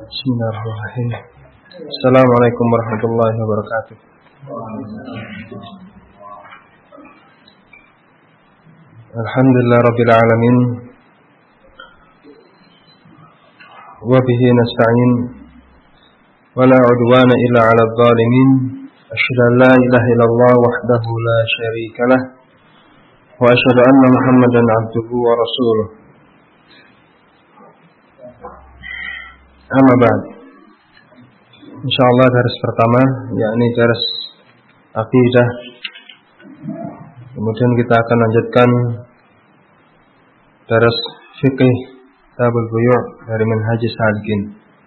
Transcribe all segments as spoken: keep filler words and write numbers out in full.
Bismillahirrahmanirrahim. Assalamualaikum warahmatullahi wabarakatuh. Alhamdulillah rabbil alamin. Wa bihi nasta'in. Wa la 'udwana illa 'alal zalimin. Asyhadu an la ilaha illallah wahdahu la syarika lah. Wa asyhadu anna Muhammadan 'abduhu wa rasuluh. Amma ba'd. Insyaallah daras pertama yakni daras akidah. Kemudian kita akan lanjutkan daras fikih Kitabul Buyu' dari Manhajus Salikin.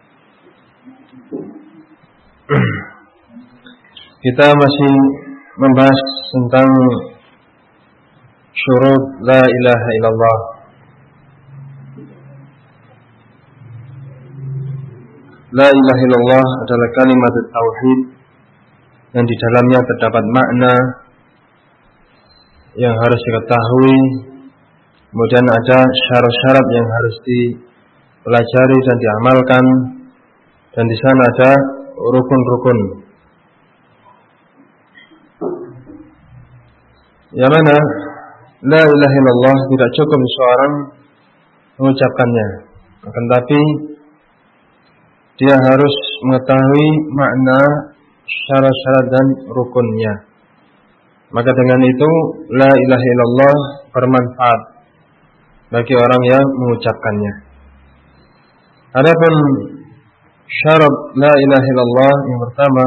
Kita masih membahas tentang syurut la ilaha illallah. La ilaha illallah adalah kalimat tauhid yang di dalamnya terdapat makna yang harus diketahui. Kemudian ada syarat-syarat yang harus dipelajari dan diamalkan, dan di sana ada rukun-rukun. Yang mana la ilaha illallah tidak cukup seorang mengucapkannya, akan tapi dia harus mengetahui makna, syarat-syarat dan rukunnya. Maka dengan itu la ilaha illallah bermanfaat bagi orang yang mengucapkannya. Adapun syarat la ilaha illallah yang pertama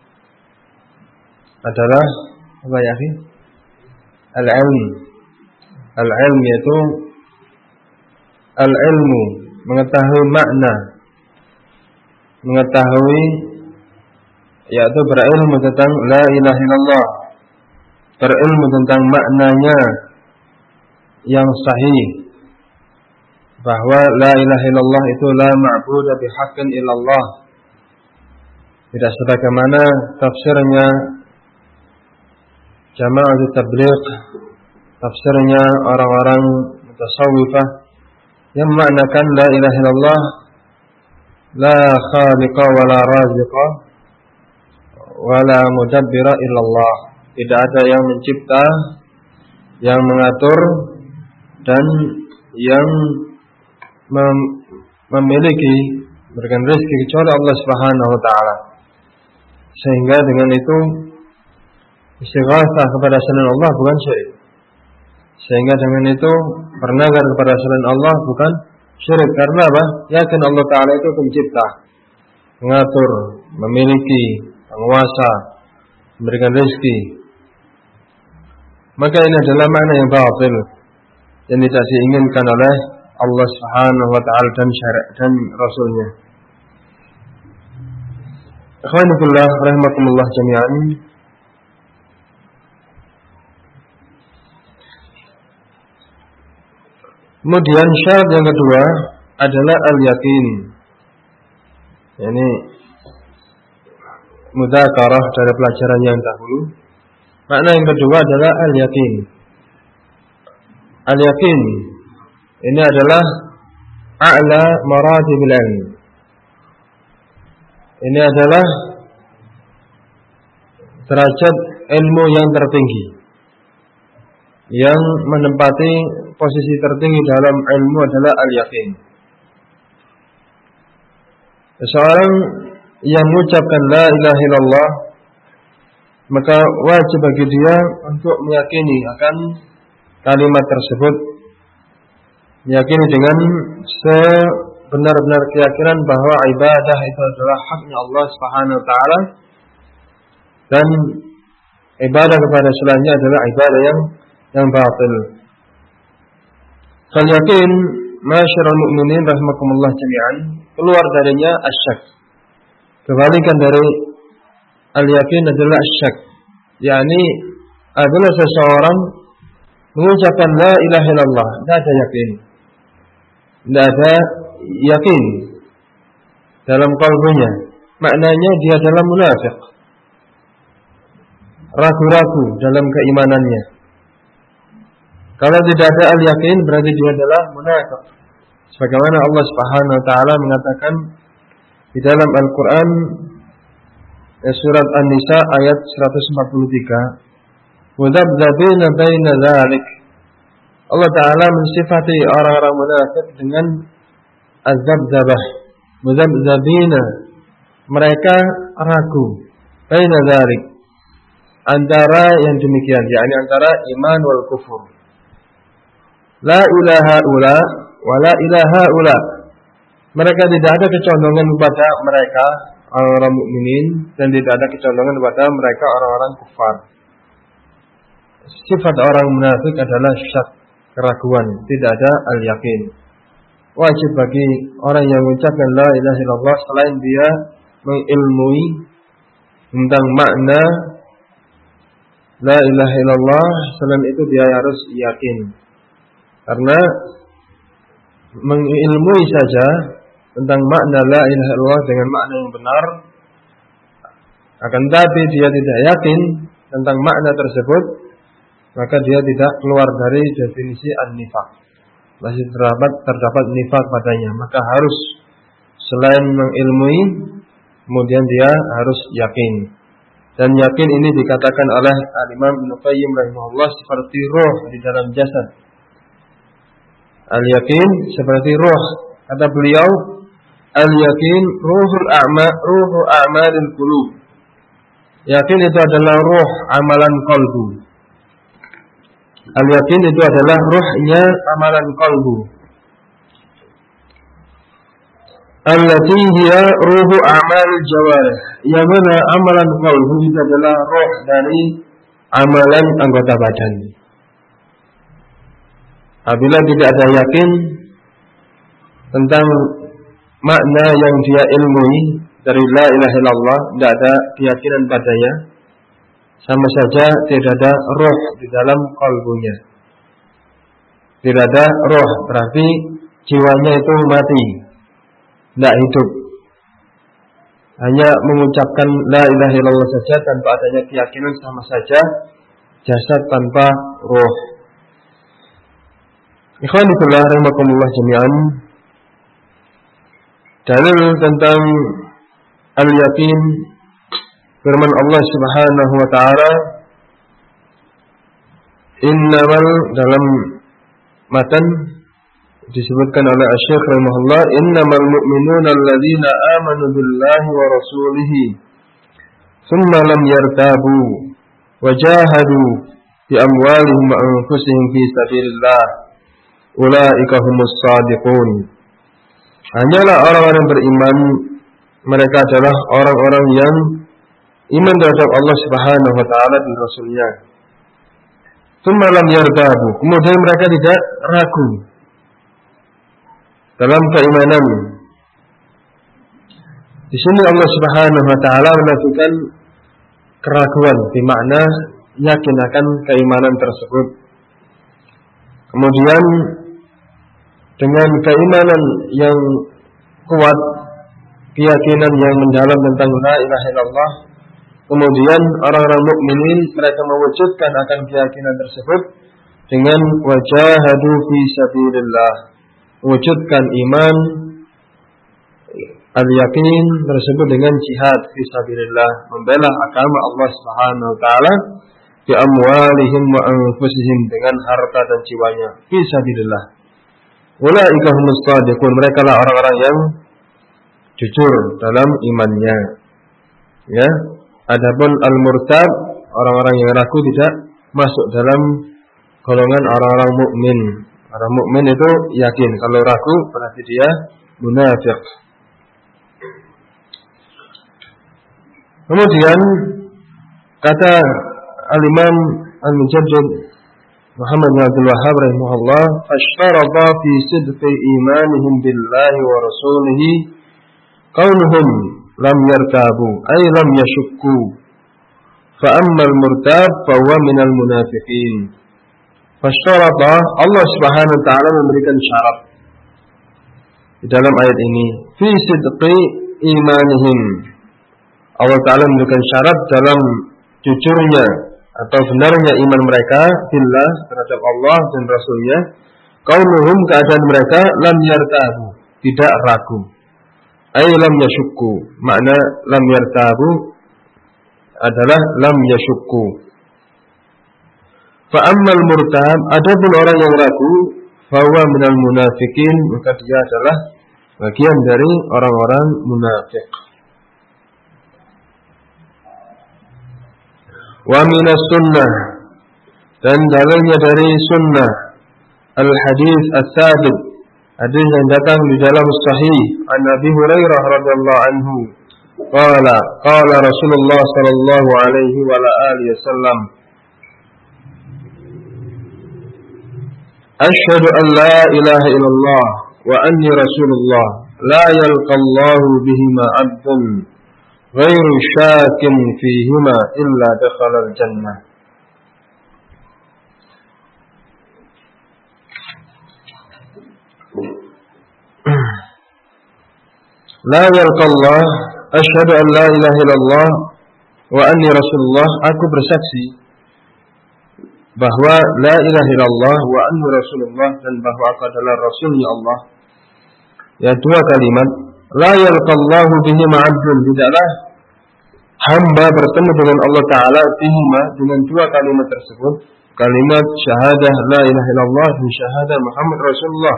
adalah apa ya akhi? Al-ilm. Al-ilm yaitu al-ilmu, mengetahui makna, mengetahui yaitu berilmu tentang la ilaha illallah, berilmu tentang maknanya yang sahih, bahwa la ilaha illallah itu la ma'budu bihaqqin illallah, tidak sebagaimana tafsirnya Jama'at Tabligh, tafsirnya orang-orang mutasawwifah yang memaknakan la ilaha illallah la khaliqa wa la raziqa wa la mudabbira illallah. Tidak ada yang mencipta, yang mengatur, dan yang mem- memiliki memberikan rezeki kecuali Allah Subhanahu wa taala. Sehingga dengan itu istighatsah kepada selain Allah bukan syirik. Sehingga dengan itu bernazar kepada selain Allah bukan syirik. Karena apa? Yakin Allah Ta'ala itu pencipta, mengatur, memiliki, penguasa, memberikan rezeki. Maka ini adalah makna yang batil, yang tidak diinginkan oleh Allah Subhanahu wa Ta'ala dan syariat dan Rasulnya. Ikhwanillah rahimakumullah jami'an. Kemudian syarat yang kedua adalah al-yakin. Yani mudzakarah dari pelajaran yang dahulu. Makna yang kedua adalah al-yakin. Al-yakin ini adalah a'la maratibil ilm. Ini adalah derajat ilmu yang tertinggi, yang menempati posisi tertinggi dalam ilmu adalah al-yakin. Seseorang yang mengucapkan la ilaha illallah, maka wajib bagi dia untuk meyakini akan kalimat tersebut, meyakini dengan sebenar-benar keyakinan bahwa ibadah itu adalah haknya Allah Subhanahu wa taala, dan ibadah kepada selainnya adalah ibadah yang yang batil. Kal yakin masyarul mu'minin rahimakumullah jami'an, keluar darinya asyak. Kebalikan dari al-yakin adalah asyak, yakni adalah seseorang mengucapkan la ilaha illallah, tidak ada yakin, tidak ada yakin dalam kalbunya, maknanya dia adalah munafik, ragu-ragu dalam keimanannya. Kalau tidak ada al-yakin berarti dia adalah munafik. Sebagaimana Allah Subhanahu wa taala mengatakan Di dalam Al-Quran surat An-Nisa ayat seratus empat puluh tiga, mudabdabina baina dzalik. Allah Ta'ala mensifati orang-orang munafik dengan azabzabah, mudabdabina, mereka ragu, baina dzalik, antara yang demikian, yakni antara iman wal kufur. La ilaha ula wa la ilaha ula. Mereka tidak ada kecondongan kepada mereka orang-orang mukminin dan tidak ada kecondongan kepada mereka orang-orang kufar. Sifat orang munafik adalah syak, keraguan, tidak ada al-yakin. Wajib bagi orang yang mengucapkan la ilaha illallah selain dia mengilmui tentang makna la ilaha illallah, selain itu dia harus yakin. Karena mengilmui saja tentang makna la ilaha illallah dengan makna yang benar, akan tapi dia tidak yakin tentang makna tersebut, maka dia tidak keluar dari definisi an-nifaq. Masih terdapat terdapat nifaq padanya, maka harus selain mengilmui, kemudian dia harus yakin. Dan yakin ini dikatakan oleh Al-Imam Ibnu Qayyim rahimahullah seperti roh di dalam jasad. Al-yakin seperti roh, kata beliau, al-yakin ruhul a'ma ruhu a'malil qulub. Yakin itu adalah roh amalan qalbu. Al-yakin itu adalah ruhnya amalan qalbu. Allati hiya ruhu a'malil jawarih. Yang mana amalan qalbu itu adalah roh dari amalan anggota badan. Apabila tidak ada yakin tentang makna yang dia ilmui dari la ilaha illallah, tidak ada keyakinan padanya, sama saja tidak ada roh di dalam kalbunya. Tidak ada roh, berarti jiwanya itu mati, tidak hidup. Hanya mengucapkan la ilaha illallah saja tanpa adanya keyakinan, sama saja jasad tanpa roh. Ikhwani fillah rahimakumullah jami'an. Dalil tentang al-yakin firman Allah Subhanahu wa taala, innamal, dalam matan disebutkan oleh Asy-Syaikh rahimahullah, innamal mu'minuna alladzina amanu billahi wa rasulihi thumma lam yartabu wa jahadu bi amwalihim wa anfusihim fi sabilillah ulaika humus shadiqun. Hanyalah orang-orang beriman, mereka adalah orang-orang yang iman terhadap Allah Subhanahu wa taala dan Rasulnya. Tsumma lam yartabu, kemudian mereka tidak ragu dalam keimanan. Di sini Allah Subhanahu wa taala menafikan keraguan, di makna yakin akan keimanan tersebut. Kemudian dengan keimanan yang kuat, keyakinan yang mendalam tentang la ilaha illallah, kemudian orang-orang mukminin mereka mewujudkan akan keyakinan tersebut dengan wajahadu fi sabilillah, wujudkan iman al-yakin tersebut dengan jihad fi sabilillah, membela agama Allah Subhanahu wa taala bi amwalihim wa anfusihim, dengan harta dan jiwanya fi sabilillah. Ulaika humus shadiqun, mereka lah orang-orang yang jujur dalam imannya. Ya, adapun al-murtab, orang-orang yang ragu, tidak masuk dalam golongan orang-orang mukmin. Orang mukmin itu yakin, kalau ragu berarti dia munafik. Kemudian kata al-Imam Al-Mujaddid Muhammad bin Abdul Wahhab rahimahullah, fashtarata fi sidqi imanihim billahi wa rasulihi kaunuhum lam yartabu ay lam yashukku, fa amma al-murtab fa huwa min al-munafiqin. Fashtarata, Allah Subhanahu wa taala memberikan syarat di dalam ayat ini, fi sidqi imanihim. Allah taala memberikan syarat dalam jujurnya atau benarnya iman mereka billah, terhadap Allah dan Rasulnya, kaunuhum, keadaan mereka lam yartabu, tidak ragu. ay lam yashukku. Makna lam yartabu adalah lam yashukku. Fa ammal murtab, adapun orang yang ragu, fa huwa minal munafiqin, maka dia adalah bagian dari orang-orang munafik. Wa minas sunnah, dan dalilnya dari sunnah, al-hadis as-sabit, hadis yang datang di dalam sahih an Abi Hurairah radhiyallahu anhu, qala qala Rasulullah sallallahu alaihi wa ala alihi wasallam, asyhadu an la ilaha illallah wa anni rasulullah la yalqa Allah bihima 'abdun ghairu syakin fihima illa dakhala al-jannah. La yalqa Allah, asyhadu an la ilaha illallah wa anni rasulullah, aku bersaksi bahwa la ilaha illallah wa anni rasulullah, dan bahwa aku adalah rasulnya Allah. Ya, dua kalimat. La yalqa Allahu bihima 'abdun, tidaklah hamba bertemu dengan Allah Ta'ala bihima, dengan dua kalimat tersebut, kalimat syahadah la ilaha illallah dan syahadah Muhammad Rasulullah.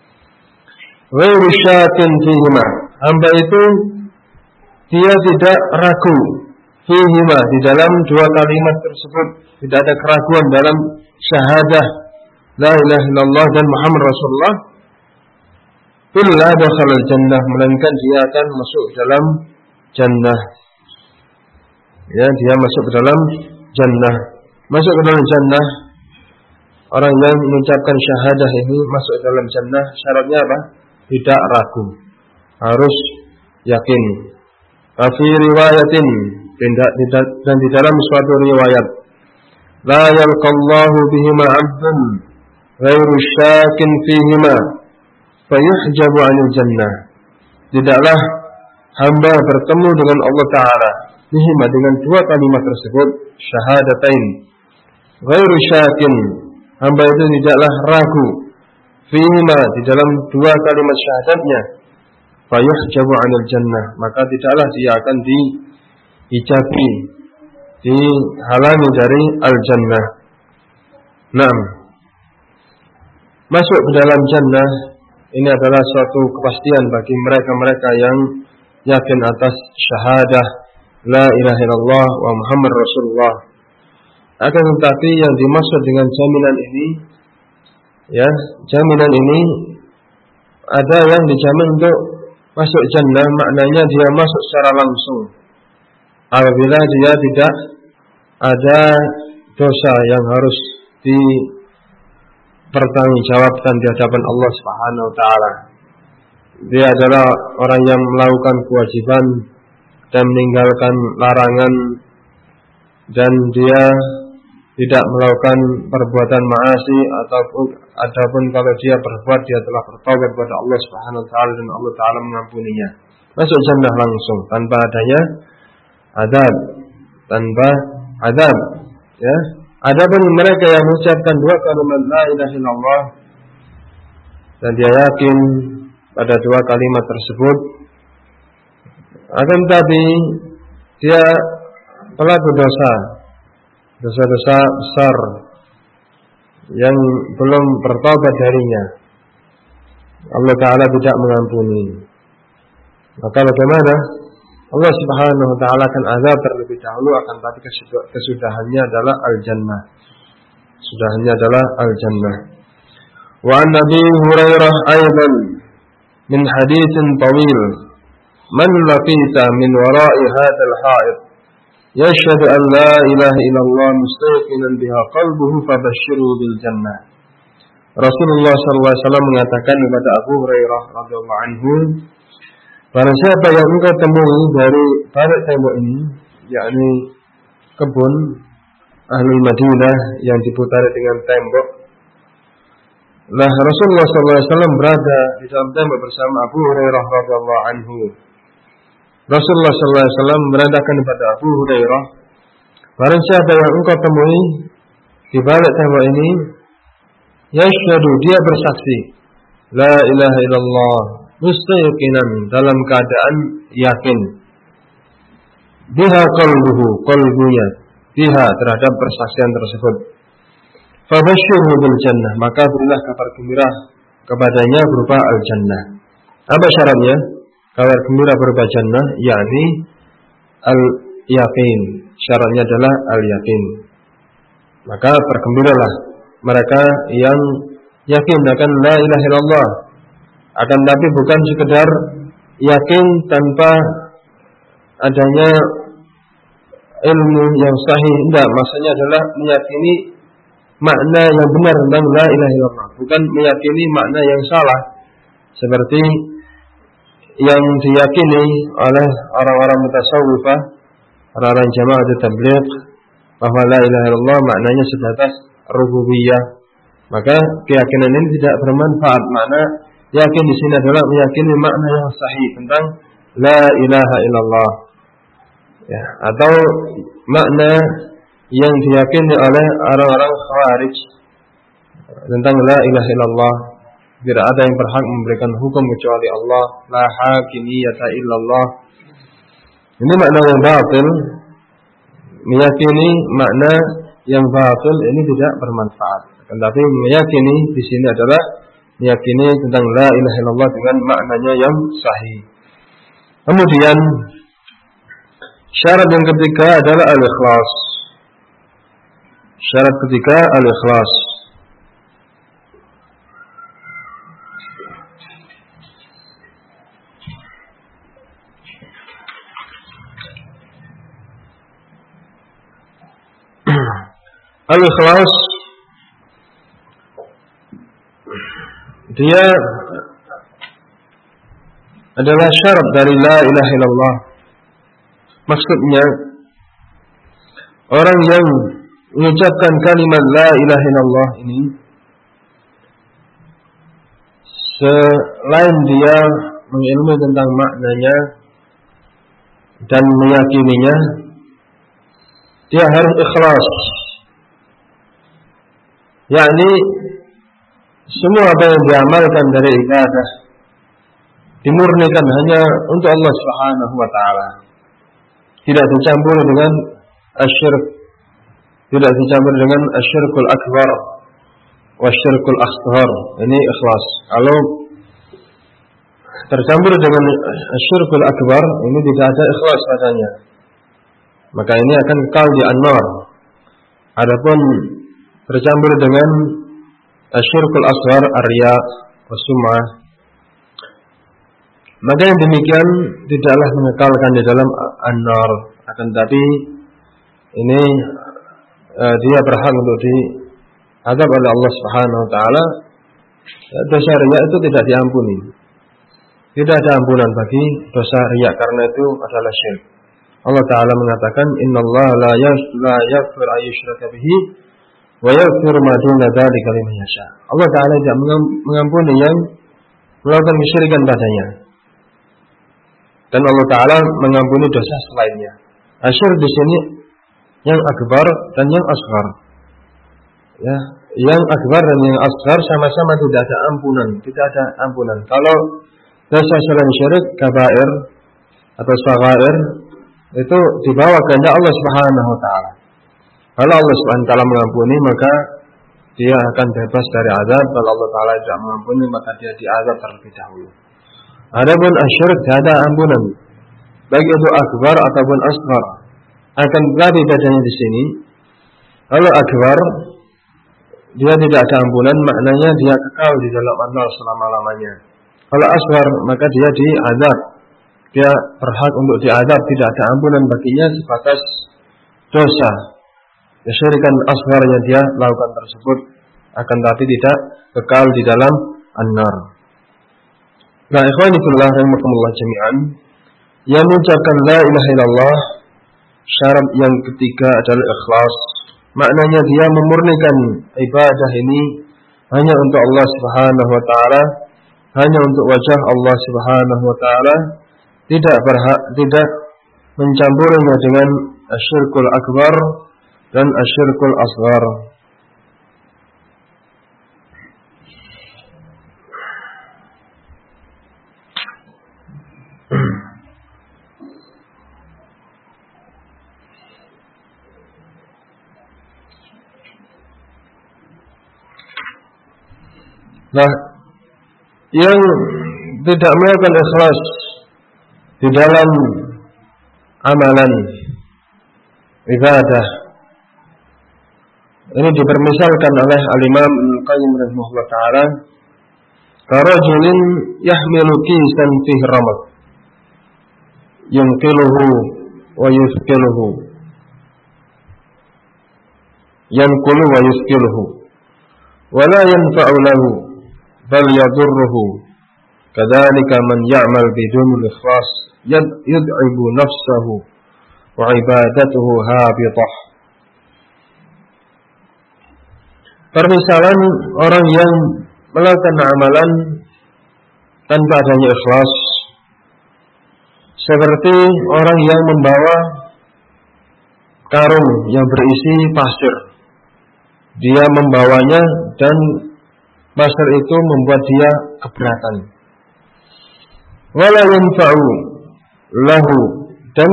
Ghairu syakin fihima, hamba itu dia tidak ragu fihima, di dalam dua kalimat tersebut tidak ada keraguan dalam syahadah la ilaha illallah dan Muhammad Rasulullah, illa dakhala al-jannah, melainkan dia akan masuk dalam jannah. Ya, dia masuk ke dalam jannah. Masuk ke dalam jannah, orang yang mengucapkan syahadah ini masuk ke dalam jannah, syaratnya apa? Tidak ragu, harus yakin. Fi riwayatin, dan di dalam suatu riwayat, la yalqallahu bihima 'abdun ghairu syakin fihima fayuhjabu 'anil jannah, tidaklah hamba bertemu dengan Allah Ta'ala bihima, dengan dua kalimat tersebut, syahadatain, ghairu syakin, hamba itu tidaklah ragu, fihima, di dalam dua kalimat syahadatnya, fayuhjabu 'anil jannah, maka tidaklah dia akan dihijabi, dihalangi dari al-jannah. Naam. Masuk ke dalam jannah ini adalah suatu kepastian bagi mereka-mereka yang yakin atas syahadah la ilaha illallah wa Muhammad Rasulullah. Akan tetapi yang dimaksud dengan jaminan ini, ya, jaminan ini ada yang dijamin untuk masuk jannah, maknanya dia masuk secara langsung apabila dia tidak ada dosa yang harus dipertanggungjawabkan di hadapan Allah Subhanahu wa taala. Dia adalah orang yang melakukan kewajiban dan meninggalkan larangan, dan dia tidak melakukan perbuatan maasi, ataupun adapun kalau dia berbuat, dia telah bertaubat kepada Allah Subhanahu wa taala dan Allah taala mengampuninya. Masuk jannah langsung tanpa adanya azab, tanpa azab, ya. Adapun mereka yang mengucapkan dua kalimat la ilaha illallah dan dia yakin pada dua kalimat tersebut, akan tetapi dia pelaku dosa, dosa-dosa besar yang belum bertaubat darinya, Allah Ta'ala tidak mengampuni. Maka bagaimana? Allah Subhanahu wa taala akan azab terlebih dahulu, akan tapi kesudahannya adalah al-jannah. Sudahannya adalah al-jannah. Wa an Nabi Hurairah aidan min haditsin tawil, man laqita min wara'i hadzal ha'id yashhadu an la ilaha illallah mustaqinan biha qalbuhu fabashshirhu bil jannah. Rasulullah sallallahu alaihi wasallam mengatakan kepada Abu Hurairah radhiyallahu anhu, barang siapa yang engkau temui dari balik tembok ini, yakni kebun Ahlul Madinah yang diputari dengan tembok. Nah, Rasulullah sallallahu alaihi wasallam berada di dalam tembok bersama Abu Hurairah radhiyallahu anhu. Rasulullah sallallahu alaihi wasallam merintahkan kepada Abu Hurairah, barang siapa yang engkau temui di balik tembok ini, yashhadu, dia bersaksi, la ilaha illallah, mustaqinan, dalam keadaan yakin. Biha qalbuhu, qalbunya biha, terhadap persaksian tersebut. Fabashshirhu bil jannah, maka berilah kabar gembira kepadanya berupa al-jannah. Apa syaratnya? Kabar gembira berupa jannah, yakni al-yaqin. Syaratnya adalah al-yaqin. Maka bergembiralah mereka yang yakin akan la ilaha illallah, akan tapi bukan sekedar yakin tanpa adanya ilmu yang sahih. Tidak, maksudnya adalah meyakini makna yang benar tentang la ilaha illallah, bukan meyakini makna yang salah seperti yang diyakini oleh orang-orang mutasawwifah, orang-orang jamaah tabligh, bahwa la ilaha illallah maknanya sebatas rububiyah. Maka keyakinan ini tidak bermanfaat. Makna yakin di sini adalah meyakini makna yang sahih tentang la ilaha illallah, ya, atau makna yang diyakini oleh orang-orang Khawarij tentang la ilaha illallah. Tidak ada yang berhak memberikan hukum kecuali Allah, la hakimiyata illallah. Ini makna yang batil. Meyakini makna yang batil ini tidak bermanfaat. Tetapi meyakini di sini adalah meyakini tentang la ilaha illallah dengan maknanya yang sahih. Kemudian syarat yang ketiga adalah al-ikhlas. Syarat ketiga al-ikhlas. Al-ikhlas dia adalah syarat dari la ilaha illallah. Maksudnya orang yang mengucapkan kalimat la ilaha illallah ini, selain dia mengilmui tentang maknanya dan meyakininya, dia harus ikhlas. Yakni semua apa yang diamalkan dari ibadah dimurnikan hanya untuk Allah Subhanahu wa taala. Tidak dicampur dengan asyirk, tidak dicampur dengan asyirkul akbar wa asyirkul asghar. Ini ikhlas. Kalau tercampur dengan asyirkul akbar, ini tidak ada ikhlas padanya, maka ini akan kekal di an-nar. Adapun tercampur dengan asyirkul asghar, ar-riya wa sum'ah, maka yang demikian tidaklah mengekalkan di dalam an-nar, akan tapi ini uh, dia berhak untuk diazab oleh Allah Subhanahu wa taala. Dosa riya itu tidak diampuni. Tidak ada ampunan bagi dosa riya karena itu adalah syirik. Allah taala mengatakan, "Innallaha la yaghfiru an yushraka bihi wa yaghfiru ma duna dzalika liman yasha." Allah taala tidak mengampuni yang melakukan kesyirikan padanya. Dan Allah taala mengampuni dosa selainnya. Asyirk di sini yang akbar dan yang asghar. Ya, yang akbar dan yang asghar sama-sama tidak ada ampunan, tidak ada ampunan. Kalau dosa selain syirik, kabair atau saghair, itu dibawa kepada Allah Subhanahu wa taala. Kalau Allah Subhanahu wa taala mengampuni, maka dia akan bebas dari azab. Kalau Allah taala tidak mengampuni, maka dia diazab terlebih dahulu. Adapun asyirk tidak ada ampunan, baik itu akbar ataupun asghar. Akan tetapi bedanya di sini, kalau akbar dia tidak ada ampunan, maknanya dia kekal di dalam an-nar selama-lamanya. Kalau asghar, maka dia diazab. Dia berhak untuk diazab, tidak ada ampunan baginya sebatas dosa kesyirikan asghar yang dia lakukan tersebut, akan tapi tidak kekal di dalam an-nar. Nah, ikhwani fillah rahimakumullah jami'an, yang mengucapkan la ilaha illallah, syarat yang ketiga adalah ikhlas. Maknanya dia memurnikan ibadah ini hanya untuk Allah Subhanahu wa taala, hanya untuk wajah Allah Subhanahu wa taala, tidak berhak, tidak mencampurinya dengan asyirkul akbar dan asyirkul asghar. Nah, yang tidak melakukan ikhlas di dalam amalan ibadah, ini dipermisalkan oleh Al-Imam Al-Qayyim rahimahullah ta'ala, karajulin yahmilu kisan fihi ramad yunqiluhu wa yusqiluhu yanqulu wa yusqiluhu wa la yanfa'u lahu bal yadurruhu kadzalika man ya'mal bidun ikhlas yud'ibu nafsahu wa ibadatuhu habitah. Permisalan orang yang melakukan amalan tanpa adanya ikhlas seperti orang yang membawa karung yang berisi pasir. Dia membawanya dan pasir itu membuat dia keberatan. Wala yanfa'u lahu, dan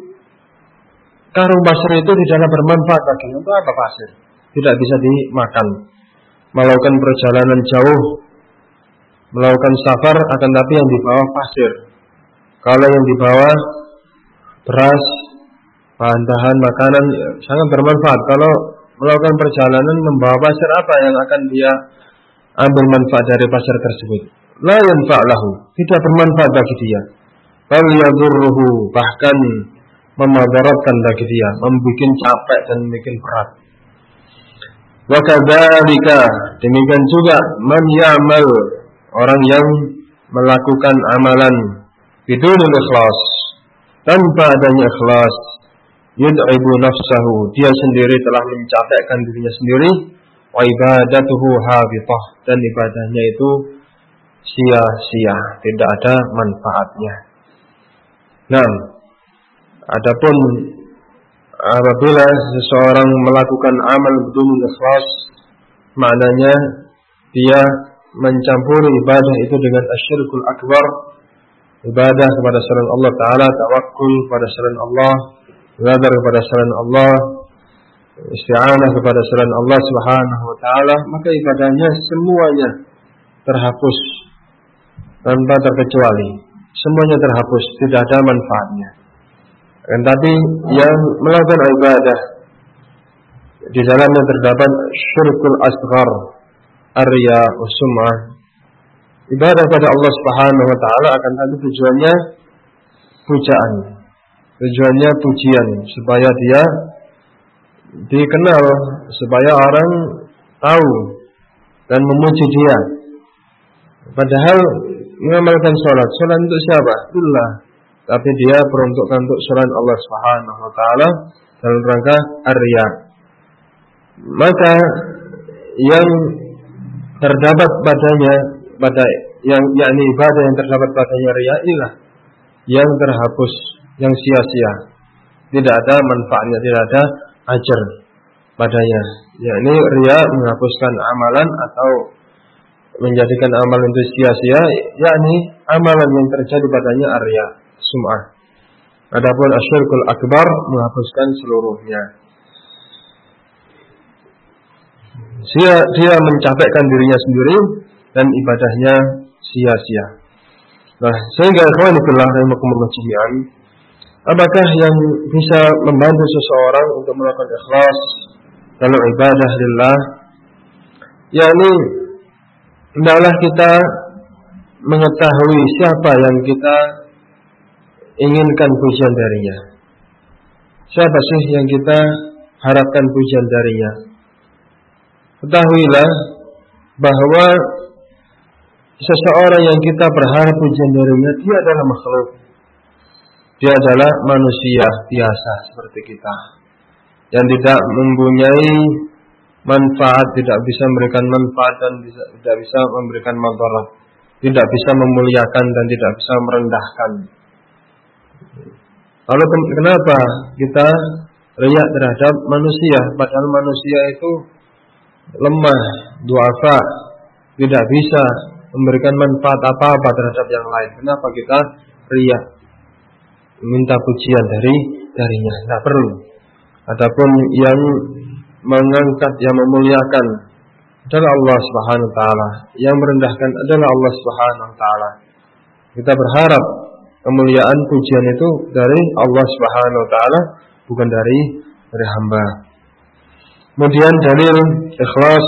karung pasir itu tidaklah bermanfaat baginya. Untuk apa pasir? Tidak bisa dimakan. Melakukan perjalanan jauh, melakukan safar, akan tapi yang dibawa pasir. Kalau yang dibawa beras, bahan-bahan makanan, sangat bermanfaat. Kalau melakukan perjalanan membawa pasir, apa yang akan dia ambil manfaat dari pasir tersebut? La yanfa'lahu, tidak bermanfaat bagi dia. Bal yadurruhu, bahkan memadaratkan bagi dia, membuat capek dan membuat berat. Wa kadzalika, demikian juga man ya'mal, orang yang melakukan amalan bidunul ikhlas, tanpa adanya ikhlas, yud'ibu nafsahu, dia sendiri telah mencapekkan dirinya sendiri, wa ibadatuhu habitah, dan ibadahnya itu sia-sia, tidak ada manfaatnya. Nah, adapun apabila seseorang melakukan amal bidunul ikhlas, maknanya dia mencampuri ibadah itu dengan asyirkul akbar, ibadah kepada selain Allah Ta'ala, tawakkul kepada selain Allah, nazar kepada selain Allah, isti'anah kepada selain Allah Subhanahu wa Ta'ala, maka ibadahnya semuanya terhapus tanpa terkecuali. Semuanya terhapus, tidak ada manfaatnya. Dan tapi yang melakukan ibadah di dalamnya terdapat syirkul asghar, ar-riya, usumah, ibadah pada Allah Subhanahu wa Ta'ala, akan tapi tujuannya pujaan, tujuannya pujian, supaya dia dikenal, supaya orang tahu dan memuji dia. Padahal mengamalkan sholat, sholat untuk siapa? Billah. Tapi dia peruntukkan untuk selain Allah Subhanahu wa Ta'ala dalam rangka ar-riya. Maka yang terdapat padanya, pada yang yakni ibadah yang terdapat padanya riya, inilah yang terhapus, yang sia-sia, tidak ada manfaatnya, tidak ada ajar padanya. Yakni riya menghapuskan amalan atau menjadikan amalan itu sia-sia, yakni amalan yang terjadi padanya ar-riya, sum'ah. Adapun asyirkul akbar menghapuskan seluruhnya. Dia, dia mencapekkan dirinya sendiri dan ibadahnya sia-sia. Nah, sehingga ikhwan fillah rahimakumullah jami'an, apakah yang bisa membantu seseorang untuk melakukan ikhlas dalam ibadah lillah? Yakni hendaklah kita mengetahui siapa yang kita inginkan pujian darinya. Siapa sih yang kita harapkan pujian darinya? Ketahuilah bahwa seseorang yang kita berharap pujian darinya, dia adalah makhluk. Dia adalah manusia biasa seperti kita, yang tidak mempunyai manfaat, tidak bisa memberikan manfaat dan tidak bisa memberikan madarat, tidak bisa memuliakan dan tidak bisa merendahkan. Lalu kenapa kita riya terhadap manusia, padahal manusia itu lemah, duafa, tidak bisa memberikan manfaat apa-apa terhadap yang lain. Kenapa kita riya minta pujian dari darinya? Tidak perlu. Adapun yang mengangkat, yang memuliakan adalah Allah Subhanahu wa taala, yang merendahkan adalah Allah Subhanahu wa taala. Kita berharap kemuliaan pujian itu dari Allah Subhanahu wa taala, bukan dari dari hamba. Kemudian dalil ikhlas.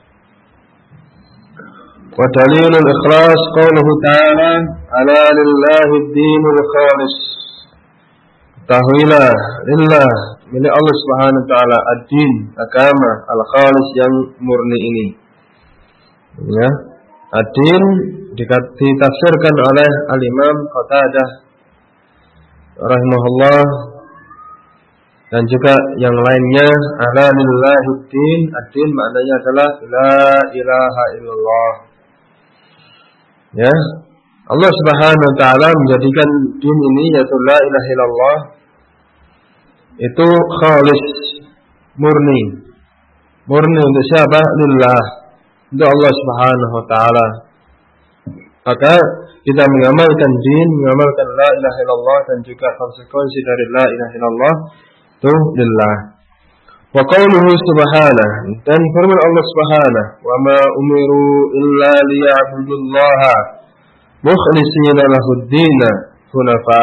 Wa dalilul ikhlas qauluhu ta'ala, ala lillahi ad-dinul khalis. Tahuilah lillah, milik Allah Subhanahu wa taala, ad-din, agama al-khalis yang murni ini. Ya, ad-din ditafsirkan oleh al-Imam Qatadah rahimahullah dan juga yang lainnya, ala lillahi ad-din. Ad-din maknanya adalah la ilaha illallah. Ya, Allah Subhanahu wa taala menjadikan din ini, yaitu la ilaha illallah, itu khalis, murni. Murni untuk siapa? Lillah, untuk Allah Subhanahu wa taala. Maka kita mengamalkan din, mengamalkan la ilaha illallah, dan juga konsekuensi dari la ilaha illallah itu lillah. Wa qauluhu subhanahu, dan firman Allah Subhanahu, wa ma umiru illa liya'budullaha mukhlishina lahud-din hunafa.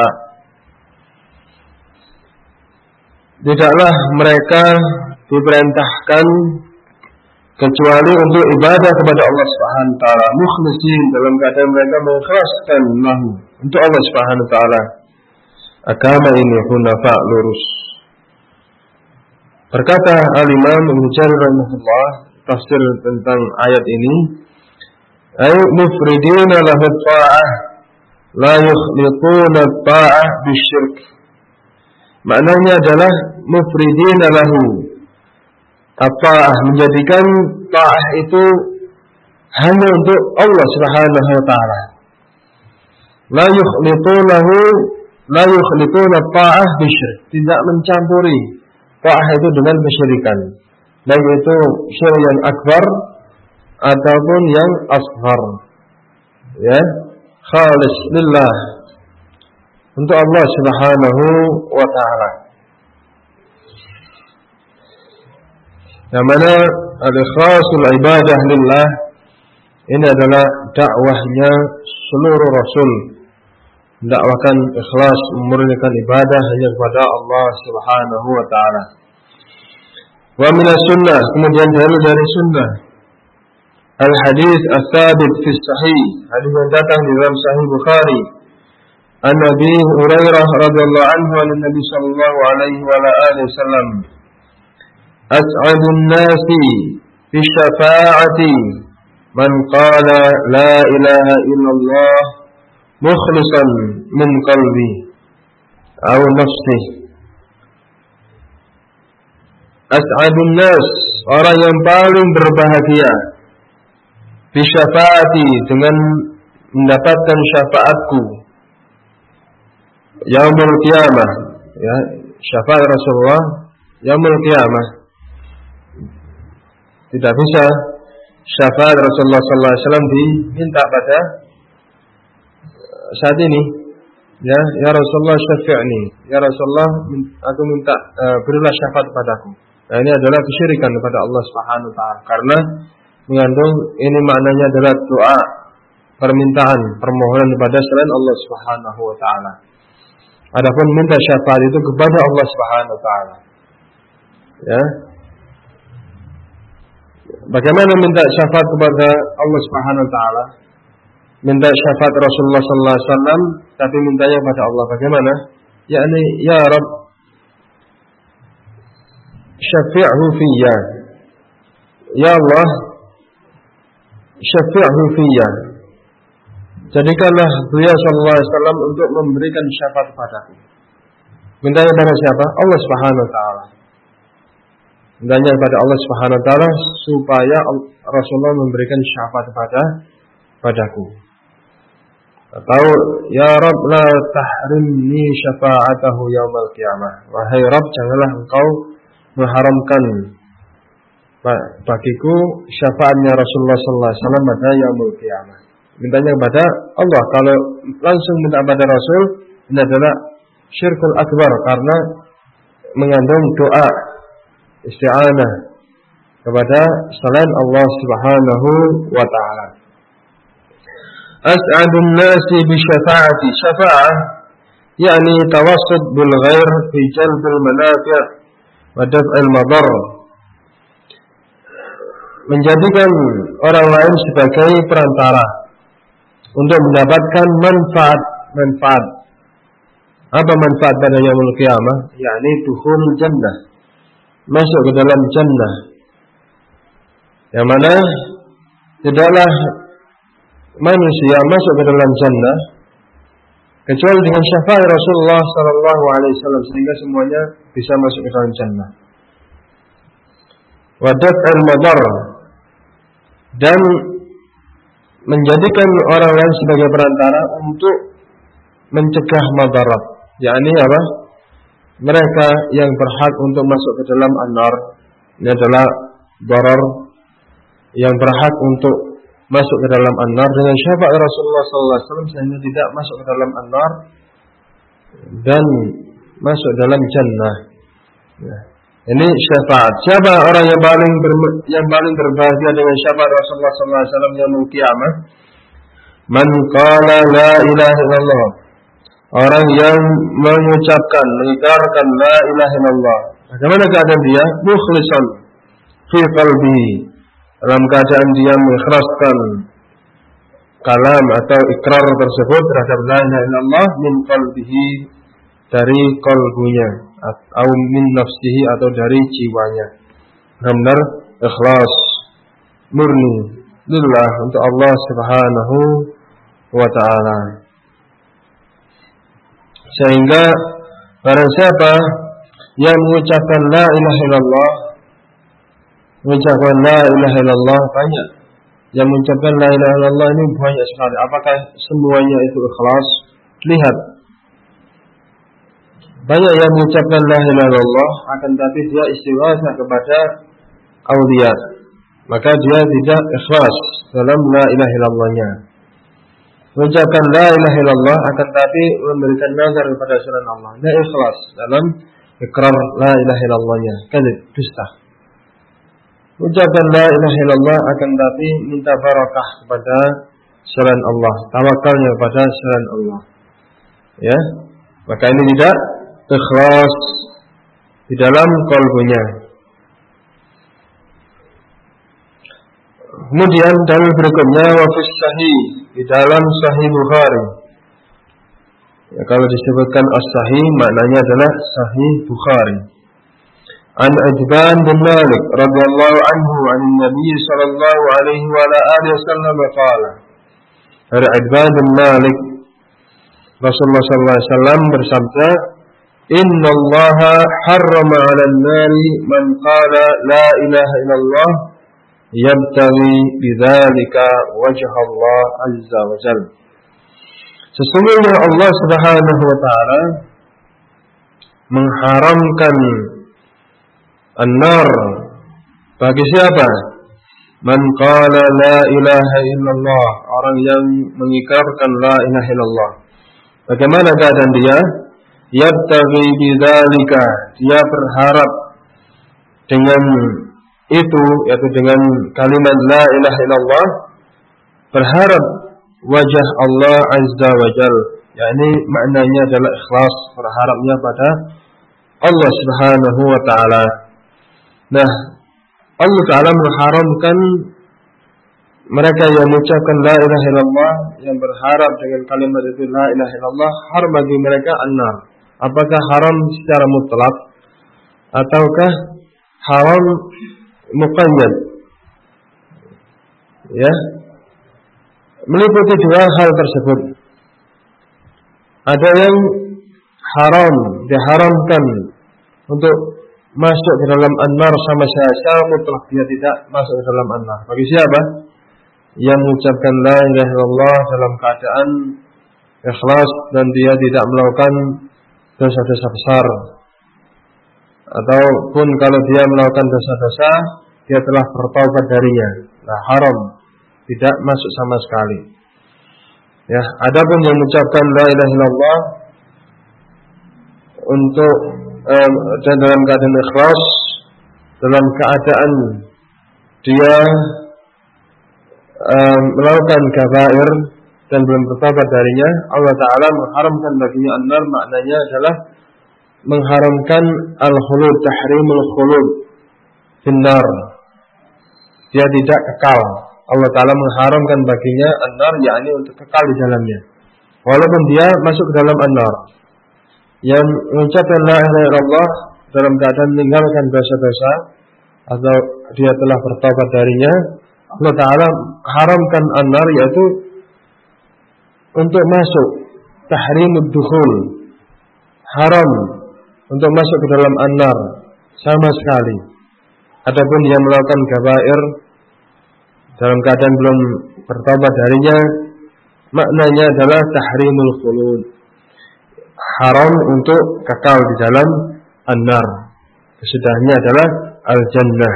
Tidaklah mereka diperintahkan kecuali untuk ibadah kepada Allah Subhanahu wa taala, mukhlishin, dalam keadaan mereka mengikhlaskan lahu, untuk Allah Subhanahu wa taala agama ini, hunafa, lurus. Berkata al-Imam Ibnu Jarir rahimahullah, tafsir tentang ayat ini, ay mufridina lahu ta'ah la yukhlituna ta'ah bisyirk. Maknanya adalah mufridina lahu ta'ah, menjadikan ta'ah itu hanya untuk Allah Subhanahu wa taala. La yukhlitunahu la yukhlituna ta'ah bisyirk, tidak mencampuri ta'ah itu dengan kesyirikan, baik itu syirik yang akbar ataupun yang asghar. Ya, khalis lillah, untuk Allah Subhanahu wa taala. Yang mana al-ikhlasul ibadah lillah ini adalah dakwahnya seluruh rasul, mendakwakan ikhlas, memurnikan ibadah hanya kepada Allah Subhanahu wa taala. Wa min as-sunnah, kemudian dalil dari sunnah, al-hadis ats-tsabit fi sahih, hadis yang datang di dalam Sahih Bukhari, an Abi Hurairah radhiyallahu anhu an Nabi sallallahu alaihi wa alihi wasallam, as'adun nasi fi syafa'ati man qala la ilaha illallah mukhlishan min qalbi aw nafsihi. As'adun nas, orang yang paling berbahagia, fi syafaati, dengan mendapatkan syafaatku, yaumul qiyamah, ya, syafaat Rasulullah yaumul qiyamah. Tidak bisa syafaat Rasulullah sallallahu alaihi wasallam diminta pada saat ini, ya, ya Rasulullah syafi'ni, ya Rasulullah aku minta uh, berilah syafaat padaku. Nah, ini adalah kesyirikan kepada Allah Subhanahu wa taala, karena mengandung ini maknanya adalah doa, permintaan, permohonan kepada selain Allah Subhanahu wa taala. Adapun minta syafaat itu kepada Allah Subhanahu wa taala. Ya. Bagaimana minta syafaat kepada Allah Subhanahu wa taala? Minta syafaat Rasulullah sallallahu alaihi wasallam, tapi mintanya kepada Allah bagaimana? Yakni, ya Rabb, syafi'hu fiyya. Ya Allah, syafi'hu fiyya. Jadikanlah beliau sallallahu alaihi wasallam untuk memberikan syafaat padaku. Mintanya kepada siapa? Allah Subhanahu wa taala. Mintanya kepada Allah Subhanahu wa taala supaya Rasulullah memberikan syafaat pada padaku. Atau ya Rabb la tahrimni syafa'atahu yaumal qiyamah. Wahai Rabb, janganlah engkau mengharamkan bagiku syafaatnya Rasulullah sallallahu alaihi wasallam pada yaumul qiyamah. Mintanya kepada Allah. Kalau langsung minta kepada Rasul, ini adalah syirkul akbar, karena mengandung doa isti'anah, kepada selain Allah Subhanahu wa taala. As'adun nasi bi syafa'ati. Syafa'ah yakni tawassut bil ghair fi jalbil manafi' wa daf'il madar. Menjadikan orang lain sebagai perantara untuk mendapatkan manfaat-manfaat. Apa manfaat pada yaumul qiyamah? Yakni dukhul jannah, masuk ke dalam jannah. Yang mana tidaklah manusia masuk ke dalam jannah kecuali dengan syafaat Rasulullah sallallahu alaihi wasallam, sehingga semuanya bisa masuk ke dalam jannah. Wa daf'il madar, dan menjadikan orang lain sebagai perantara untuk mencegah madarat, yakni apa? Mereka yang berhak untuk masuk ke dalam an-nar, ini adalah darar yang berhak untuk masuk ke dalam an-nar dengan syafaat Rasulullah sallallahu alaihi wasallam, sehingga tidak masuk ke dalam an-nar dan masuk dalam jannah. Ya. Ini syafaat. Siapa orang yang paling ber, yang paling berbahagia dengan syafaat Rasulullah sallallahu alaihi wasallam yaumul qiyamah? Man qala la ilaha illallah. Orang yang mengucapkan, mengikrarkan la ilaha illallah. Bagaimana keadaan dia? Mukhlishan fi qalbihi. Dalam keadaan dia mengikhlaskan kalam atau ikrar tersebut terhadap la ilaha illallah min qalbihi, dari qalbunya, atau min nafsihi, atau dari jiwanya. Benar ikhlas murni lillah, untuk Allah Subhanahu wa taala. Sehingga barang siapa yang mengucapkan la ilaha illallah, mengucapkan la ilaha illallah, banyak yang mengucapkan la ilaha illallah ini banyak sekali. Apakah semuanya itu ikhlas? Lihat, banyak yang mengucapkan la ilaha illallah akan tapi dia istighatsah kepada auliya, maka dia tidak ikhlas dalam la ilaha illallahnya. Mengucapkan la ilaha illallah akan tapi memberikan nazar kepada selain Allah, dia ikhlas dalam ikrar la ilaha illallahnya, kadzib, dusta. Mengucapkan la ilaha illallah akan tapi minta barakah kepada selain Allah, tawakalnya kepada selain Allah. Ya, maka ini tidak ikhlas di dalam qalbunya. Kemudian dalil berikutnya wa fis sahih, di dalam Sahih Bukhari. Ya, kalau disebutkan as-sahih maknanya adalah Sahih Bukhari. An Ajban bin Malik radhiyallahu anhu an Nabi sallallahu alaihi wa ala alihi wasallam qala. Dari Ajban bin Malik, Rasulullah sallallahu alaihi wasallam bersabda, "Inna Allah harrama 'alan nari man qala la ilaha illallah yabtaghi bidzalika wajha Allah azza wa jalla." Sesungguhnya Allah Subhanahu wa taala mengharamkan an-nar bagi siapa? Man qala la ilaha illallah, orang yang mengikrarkan la ilaha illallah. Bagaimana keadaan dia? Yabtaghi bidzalika, dia berharap dengan itu, yaitu dengan kalimat la ilaha illallah, berharap wajah Allah azza wa jalla, yakni maknanya adalah ikhlas, berharapnya pada Allah Subhanahu wa taala. Nah, Allah taala mengharamkan mereka yang mengucapkan la ilaha illallah, yang berharap dengan kalimat itu la ilaha illallah, haram bagi mereka an-nar. Apakah haram secara mutlak ataukah haram muqayyad? Ya, meliputi dua hal tersebut. Ada yang haram, diharamkan untuk masuk ke dalam an-nar sama saja, secara mutlak dia tidak masuk ke dalam an-nar. Bagi siapa? Yang mengucapkan la ilaha illallah dalam keadaan ikhlas dan dia tidak melakukan dosa-dosa besar, ataupun kalau dia melakukan dosa-dosa dia telah bertaubat darinya, nah haram, tidak masuk sama sekali. Ya, adapun yang mengucapkan la ilaha illallah untuk eh, dan dalam keadaan ikhlas, dalam keadaan dia um, melakukan kabair dan belum bertobat darinya, Allah Ta'ala mengharamkan baginya an-nar. Maknanya adalah mengharamkan al-khulud, tahrimul khulud finnar. Dia tidak kekal. Allah Ta'ala mengharamkan baginya an-nar, yakni untuk kekal di dalamnya, walaupun dia masuk ke dalam an-nar. Yang mengucapkan la ilaha illallah dalam keadaan meninggalkan dosa-dosa atau dia telah bertobat darinya, Allah Ta'ala haramkan an-nar, yaitu untuk masuk, tahrimud dukhul, haram untuk masuk ke dalam an-nar sama sekali. Adapun dia melakukan kabair dalam keadaan belum bertobat darinya, maknanya adalah tahrimul khulud, haram untuk kekal di dalam an-nar. Kesudahnya adalah al-jannah.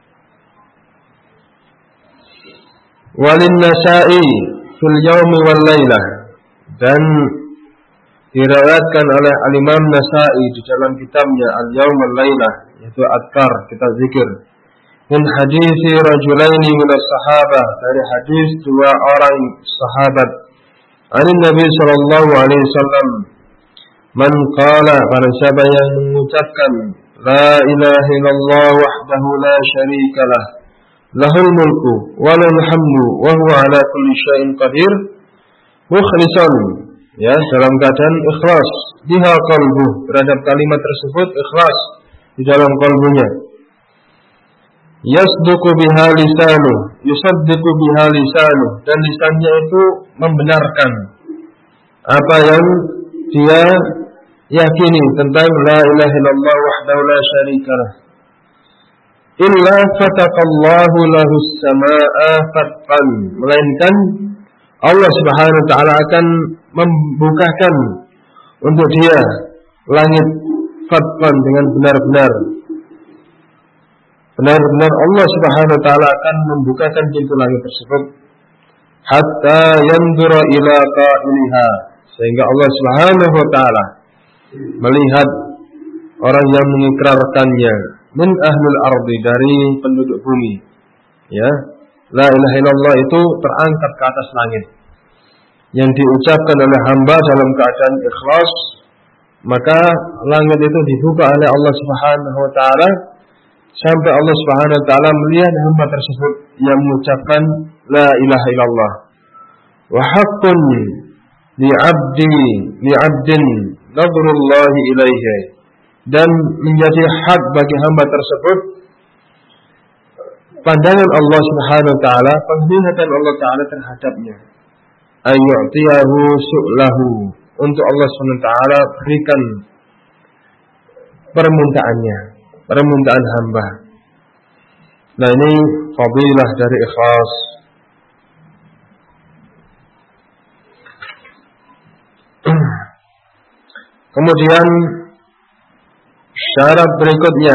Walin Nasa'i fil yaumi wal lailah, dan diriwayatkan oleh al-Imam Nasa'i di dalam kitabnya Al-Yaum wal Lailah, yaitu Adkar, kitab zikir, min hadisi rajulaini min as-sahabah, dari hadis dua orang sahabat, ani Nabi sallallahu alaihi wasallam, man qala, barang siapa yang mengucapkan la ilaha illallah wahdahu la syarikalah, lahul mulku wa lahul hamdu wa huwa ala kulli syai'in qadir, mukhlishan, ya, dalam keadaan ikhlas, biha qalbu, terhadap kalimat tersebut ikhlas di dalam kalbunya, yasduqu biha lisanu, yusaddiqu biha lisanu, dan lisannya itu membenarkan apa yang dia yakini tentang la ilaha illallah wahdahu la syarikalah, illa fataqallahu lahus samaa'a fatqan, melainkan Allah Subhanahu wa taala akan membukakan untuk dia langit fatqan, dengan benar-benar. Benar-benar Allah Subhanahu wa taala akan membukakan pintu langit tersebut, hatta yanzura ila qa'iliha, sehingga Allah Subhanahu wa taala melihat orang yang mengikrarkannya, min ahlul ardi, dari penduduk bumi. Ya, la ilaha illallah itu terangkat ke atas langit, yang diucapkan oleh hamba dalam keadaan ikhlas, maka langit itu dibuka oleh Allah Subhanahu wa taala sampai Allah Subhanahu wa taala melihat hamba tersebut yang mengucapkan la ilaha illallah. Wa haqqun li 'abdi li 'abdin nadrullahi ilaihi, dan menjadi hak bagi hamba tersebut pandangan Allah Subhanahu wa taala, penglihatan Allah taala terhadapnya, ayyu'tiyahu su'lahu, untuk Allah Subhanahu wa taala berikan permintaannya, permintaan hamba. Nah, ini fadilah dari ikhlas. Kemudian syarat berikutnya,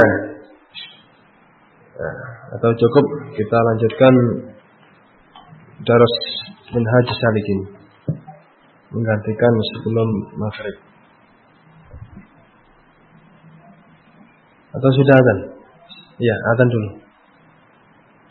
atau cukup kita lanjutkan daras Minhaj Salikin, menggantikan sebelum maghrib, atau sudah azan? Iya, azan dulu.